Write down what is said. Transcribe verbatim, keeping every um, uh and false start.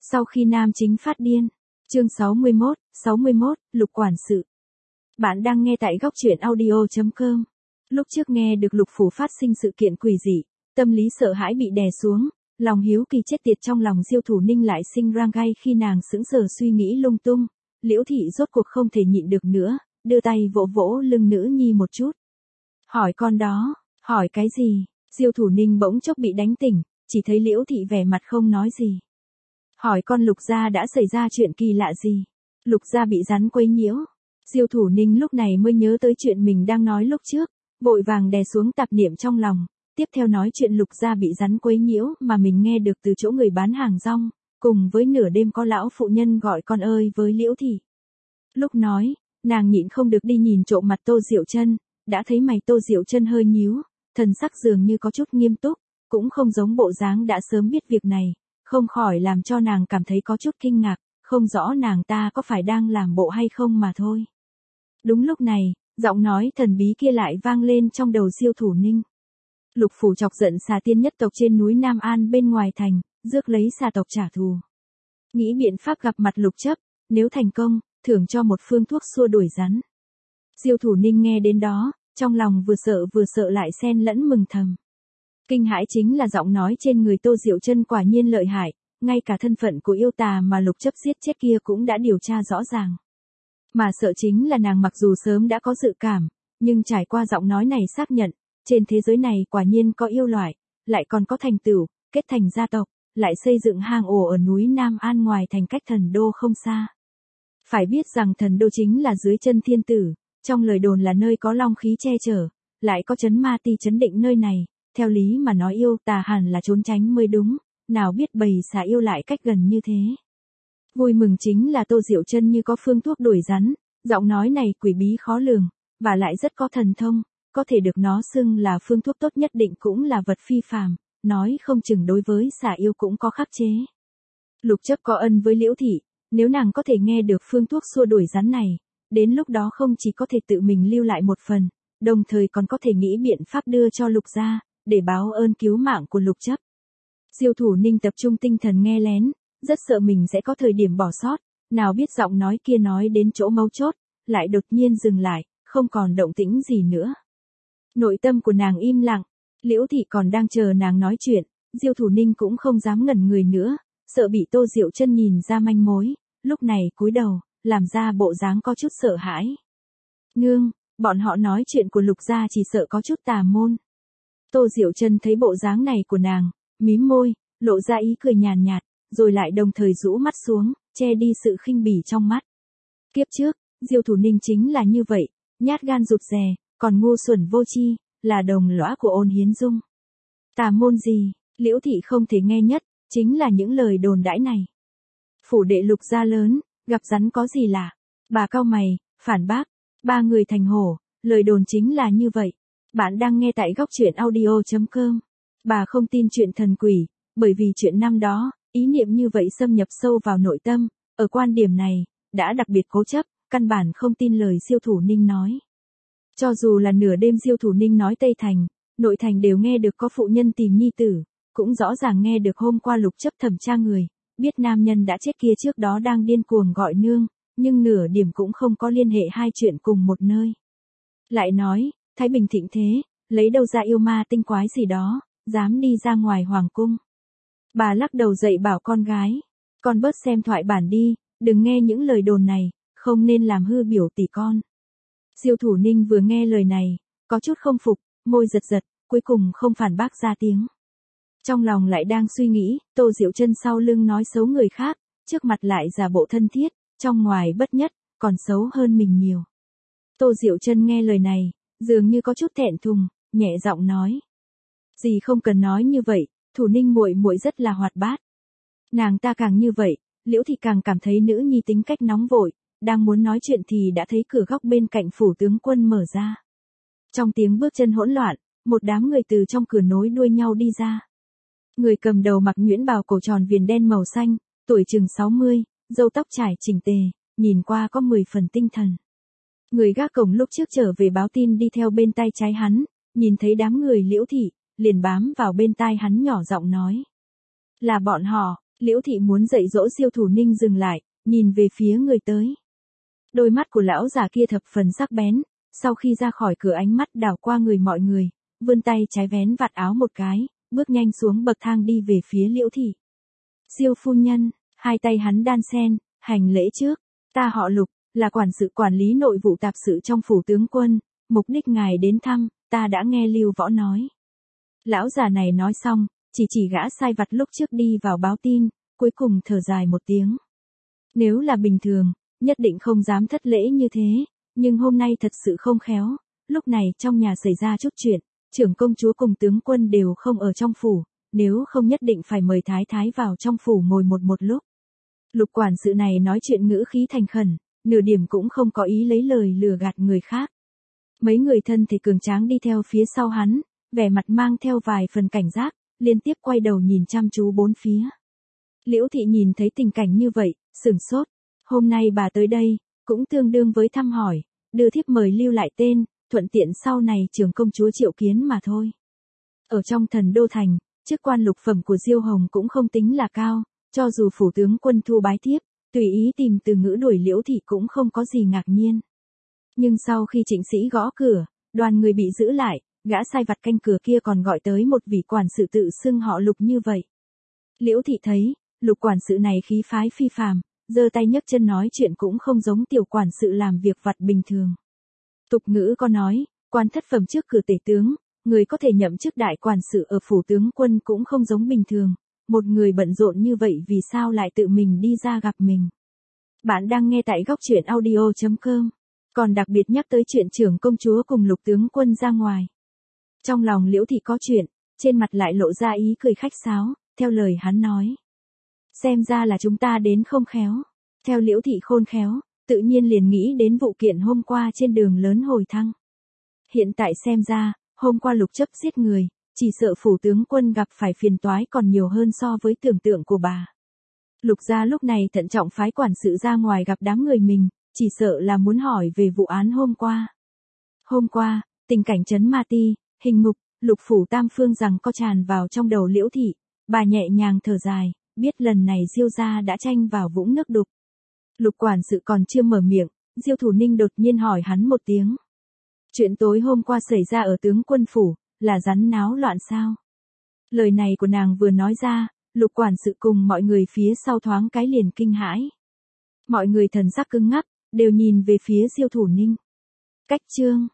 Sau khi nam chính phát điên. Chương sáu mươi mốt, sáu mươi mốt, Lục quản sự. Bạn đang nghe tại góc truyện audio chấm com. Lúc trước nghe được Lục phủ phát sinh sự kiện quỷ dị, tâm lý sợ hãi bị đè xuống, lòng hiếu kỳ chết tiệt trong lòng Diêu Thủ Ninh lại sinh rang gai khi nàng sững sờ suy nghĩ lung tung. Liễu thị rốt cuộc không thể nhịn được nữa, đưa tay vỗ vỗ lưng nữ nhi một chút. Hỏi con đó, hỏi cái gì? Diêu Thủ Ninh bỗng chốc bị đánh tỉnh, chỉ thấy Liễu thị vẻ mặt không nói gì. Hỏi con Lục gia đã xảy ra chuyện kỳ lạ gì? Lục gia bị rắn quấy nhiễu. Diêu Thủ Ninh lúc này mới nhớ tới chuyện mình đang nói lúc trước, vội vàng đè xuống tạp niệm trong lòng, tiếp theo nói chuyện Lục gia bị rắn quấy nhiễu mà mình nghe được từ chỗ người bán hàng rong, cùng với nửa đêm có lão phụ nhân gọi con ơi với Liễu thị. Lúc nói, nàng nhịn không được đi nhìn trộm mặt Tô Diệu Chân, đã thấy mày Tô Diệu Chân hơi nhíu, thần sắc dường như có chút nghiêm túc, cũng không giống bộ dáng đã sớm biết việc này, không khỏi làm cho nàng cảm thấy có chút kinh ngạc, không rõ nàng ta có phải đang làm bộ hay không mà thôi. Đúng lúc này, giọng nói thần bí kia lại vang lên trong đầu Diêu Thủ Ninh. Lục phủ chọc giận xà tiên nhất tộc trên núi Nam An bên ngoài thành, rước lấy xà tộc trả thù. Nghĩ biện pháp gặp mặt Lục chấp, nếu thành công, thưởng cho một phương thuốc xua đuổi rắn. Diêu Thủ Ninh nghe đến đó, trong lòng vừa sợ vừa sợ lại xen lẫn mừng thầm. Kinh hãi chính là giọng nói trên người Tô Diệu Chân quả nhiên lợi hại, ngay cả thân phận của yêu tà mà Lục chấp giết chết kia cũng đã điều tra rõ ràng. Mà sợ chính là nàng mặc dù sớm đã có dự cảm, nhưng trải qua giọng nói này xác nhận, trên thế giới này quả nhiên có yêu loại, lại còn có thành tửu, kết thành gia tộc, lại xây dựng hang ổ ở núi Nam An ngoài thành cách thần đô không xa. Phải biết rằng thần đô chính là dưới chân thiên tử, trong lời đồn là nơi có long khí che chở, lại có chấn ma ti chấn định nơi này, theo lý mà nói yêu tà hẳn là trốn tránh mới đúng, nào biết bầy xà yêu lại cách gần như thế. Vui mừng chính là Tô Diệu Chân như có phương thuốc đuổi rắn, giọng nói này quỷ bí khó lường, và lại rất có thần thông, có thể được nó xưng là phương thuốc tốt nhất định cũng là vật phi phàm, nói không chừng đối với xà yêu cũng có khắc chế. Lục chấp có ân với Liễu thị, nếu nàng có thể nghe được phương thuốc xua đuổi rắn này, đến lúc đó không chỉ có thể tự mình lưu lại một phần, đồng thời còn có thể nghĩ biện pháp đưa cho Lục gia, để báo ơn cứu mạng của Lục chấp. Diêu Thủ Ninh tập trung tinh thần nghe lén, rất sợ mình sẽ có thời điểm bỏ sót, nào biết giọng nói kia nói đến chỗ mấu chốt, lại đột nhiên dừng lại, không còn động tĩnh gì nữa. Nội tâm của nàng im lặng, Liễu thị còn đang chờ nàng nói chuyện, Diêu Thủ Ninh cũng không dám ngẩn người nữa, sợ bị Tô Diệu Chân nhìn ra manh mối, lúc này cúi đầu, làm ra bộ dáng có chút sợ hãi. Nương, bọn họ nói chuyện của Lục gia chỉ sợ có chút tà môn. Tô Diệu Chân thấy bộ dáng này của nàng, mím môi, lộ ra ý cười nhàn nhạt, rồi lại đồng thời rũ mắt xuống, che đi sự khinh bỉ trong mắt. Kiếp trước, Diêu Thủ Ninh chính là như vậy, nhát gan rụt rè, còn ngu xuẩn vô tri, là đồng lõa của Ôn Hiến Dung. Tà môn gì, Liễu thị không thể nghe nhất, chính là những lời đồn đãi này. Phủ đệ Lục gia lớn, gặp rắn có gì lạ? Bà cau mày, phản bác, ba người thành hổ, lời đồn chính là như vậy. Bạn đang nghe tại góc truyện audio chấm com. Bà không tin chuyện thần quỷ, bởi vì chuyện năm đó, ý niệm như vậy xâm nhập sâu vào nội tâm, ở quan điểm này, đã đặc biệt cố chấp, căn bản không tin lời Diêu Thủ Ninh nói. Cho dù là nửa đêm Diêu Thủ Ninh nói Tây Thành, nội thành đều nghe được có phụ nhân tìm nhi tử, cũng rõ ràng nghe được hôm qua Lục chấp thẩm tra người, biết nam nhân đã chết kia trước đó đang điên cuồng gọi nương, nhưng nửa điểm cũng không có liên hệ hai chuyện cùng một nơi. Lại nói, Thái Bình thịnh thế, lấy đâu ra yêu ma tinh quái gì đó, dám đi ra ngoài hoàng cung. Bà lắc đầu dậy bảo con gái, con bớt xem thoại bản đi, đừng nghe những lời đồn này, không nên làm hư biểu tỷ con. Diêu Thủ Ninh vừa nghe lời này, có chút không phục, môi giật giật, cuối cùng không phản bác ra tiếng. Trong lòng lại đang suy nghĩ, Tô Diệu Chân sau lưng nói xấu người khác, trước mặt lại giả bộ thân thiết, trong ngoài bất nhất, còn xấu hơn mình nhiều. Tô Diệu Chân nghe lời này, dường như có chút thẹn thùng, nhẹ giọng nói. Dì không cần nói như vậy, Thủ Ninh muội muội rất là hoạt bát. Nàng ta càng như vậy, Liễu thị càng cảm thấy nữ nhi tính cách nóng vội, đang muốn nói chuyện thì đã thấy cửa góc bên cạnh phủ tướng quân mở ra. Trong tiếng bước chân hỗn loạn, một đám người từ trong cửa nối đuôi nhau đi ra. Người cầm đầu mặc nhuyễn bào cổ tròn viền đen màu xanh, tuổi chừng sáu mươi, râu tóc trải chỉnh tề, nhìn qua có mười phần tinh thần. Người gác cổng lúc trước trở về báo tin đi theo bên tay trái hắn, nhìn thấy đám người Liễu thị, liền bám vào bên tai hắn nhỏ giọng nói. Là bọn họ, Liễu thị muốn dạy dỗ Diêu Thủ Ninh dừng lại, nhìn về phía người tới. Đôi mắt của lão già kia thập phần sắc bén, sau khi ra khỏi cửa ánh mắt đảo qua người mọi người, vươn tay trái vén vạt áo một cái, bước nhanh xuống bậc thang đi về phía Liễu thị. Diêu phu nhân, hai tay hắn đan sen, hành lễ trước, ta họ Lục, là quản sự quản lý nội vụ tạp sự trong phủ tướng quân, mục đích ngài đến thăm, ta đã nghe Lưu Võ nói. Lão già này nói xong, chỉ chỉ gã sai vặt lúc trước đi vào báo tin, cuối cùng thở dài một tiếng. Nếu là bình thường, nhất định không dám thất lễ như thế, nhưng hôm nay thật sự không khéo, lúc này trong nhà xảy ra chút chuyện, trưởng công chúa cùng tướng quân đều không ở trong phủ, nếu không nhất định phải mời thái thái vào trong phủ ngồi một một lúc. Lục quản sự này nói chuyện ngữ khí thành khẩn, nửa điểm cũng không có ý lấy lời lừa gạt người khác. Mấy người thân thể cường tráng đi theo phía sau hắn, vẻ mặt mang theo vài phần cảnh giác, liên tiếp quay đầu nhìn chăm chú bốn phía. Liễu thị nhìn thấy tình cảnh như vậy, sửng sốt. Hôm nay bà tới đây, cũng tương đương với thăm hỏi, đưa thiếp mời lưu lại tên, thuận tiện sau này trưởng công chúa triệu kiến mà thôi. Ở trong Thần Đô Thành, chức quan lục phẩm của Diêu Hồng cũng không tính là cao, cho dù phủ tướng quân thu bái thiếp, tùy ý tìm từ ngữ đuổi Liễu thị cũng không có gì ngạc nhiên. Nhưng sau khi Trịnh Sĩ gõ cửa, đoàn người bị giữ lại, gã sai vặt canh cửa kia còn gọi tới một vị quản sự tự xưng họ Lục như vậy. Liễu thị thấy, Lục quản sự này khí phái phi phàm, giơ tay nhấc chân nói chuyện cũng không giống tiểu quản sự làm việc vặt bình thường. Tục ngữ có nói, quan thất phẩm trước cửa tể tướng, người có thể nhậm chức đại quản sự ở phủ tướng quân cũng không giống bình thường. Một người bận rộn như vậy vì sao lại tự mình đi ra gặp mình. Bạn đang nghe tại góc truyện audio chấm com. Còn đặc biệt nhắc tới chuyện trưởng công chúa cùng Lục tướng quân ra ngoài. Trong lòng Liễu thị có chuyện, trên mặt lại lộ ra ý cười khách sáo, theo lời hắn nói. Xem ra là chúng ta đến không khéo. Theo Liễu thị khôn khéo, tự nhiên liền nghĩ đến vụ kiện hôm qua trên đường lớn hồi thăng. Hiện tại xem ra, hôm qua Lục chấp giết người, chỉ sợ phủ tướng quân gặp phải phiền toái còn nhiều hơn so với tưởng tượng của bà. Lục gia lúc này thận trọng phái quản sự ra ngoài gặp đám người mình, chỉ sợ là muốn hỏi về vụ án hôm qua. Hôm qua, tình cảnh trấn Ma Ti, hình ngục, Lục phủ tam phương rằng co tràn vào trong đầu Liễu thị, bà nhẹ nhàng thở dài, biết lần này Diêu gia đã tranh vào vũng nước đục. Lục quản sự còn chưa mở miệng, Diêu Thủ Ninh đột nhiên hỏi hắn một tiếng. Chuyện tối hôm qua xảy ra ở tướng quân phủ, là rắn náo loạn sao? Lời này của nàng vừa nói ra, Lục quản sự cùng mọi người phía sau thoáng cái liền kinh hãi. Mọi người thần sắc cứng ngắc, đều nhìn về phía Diêu Thủ Ninh. Cách chương